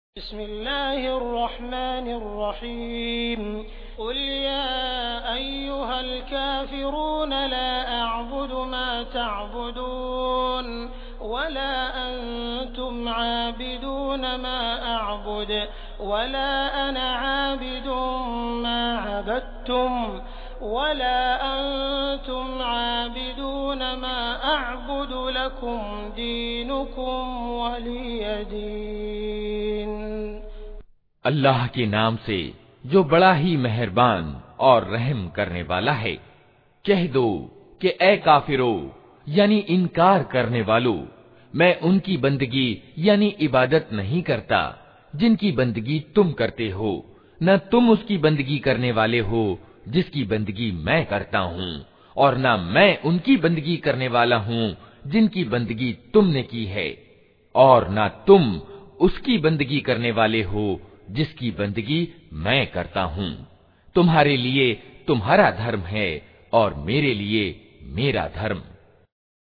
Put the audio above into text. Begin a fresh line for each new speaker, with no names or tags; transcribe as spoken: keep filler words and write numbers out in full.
बिस्मिल्लाहिर्रहमानिर्रहीम कुल या अय्युहल काफिरून ला अअबुदु मा तअबुदून वला अंतुम आबिदून मा अअबुद वला अना आबिदुम मा अबदतुम वला अंतुम आबिदून मा अअबुदु लकुम दीनुकुम वलिय दीन।
अल्लाह के नाम से जो बड़ा ही मेहरबान और रहम करने वाला है। कह दो कि ए काफिरो यानी इनकार करने वालों, मैं उनकी बंदगी यानी इबादत नहीं करता जिनकी बंदगी तुम करते हो, न तुम उसकी बंदगी करने वाले हो जिसकी बंदगी मैं करता हूँ, और न मैं उनकी बंदगी करने वाला हूँ जिनकी बंदगी तुमने की है, और न तुम उसकी बंदगी करने वाले हो जिसकी बंदगी मैं करता हूँ। तुम्हारे लिए तुम्हारा धर्म है और मेरे लिए मेरा धर्म।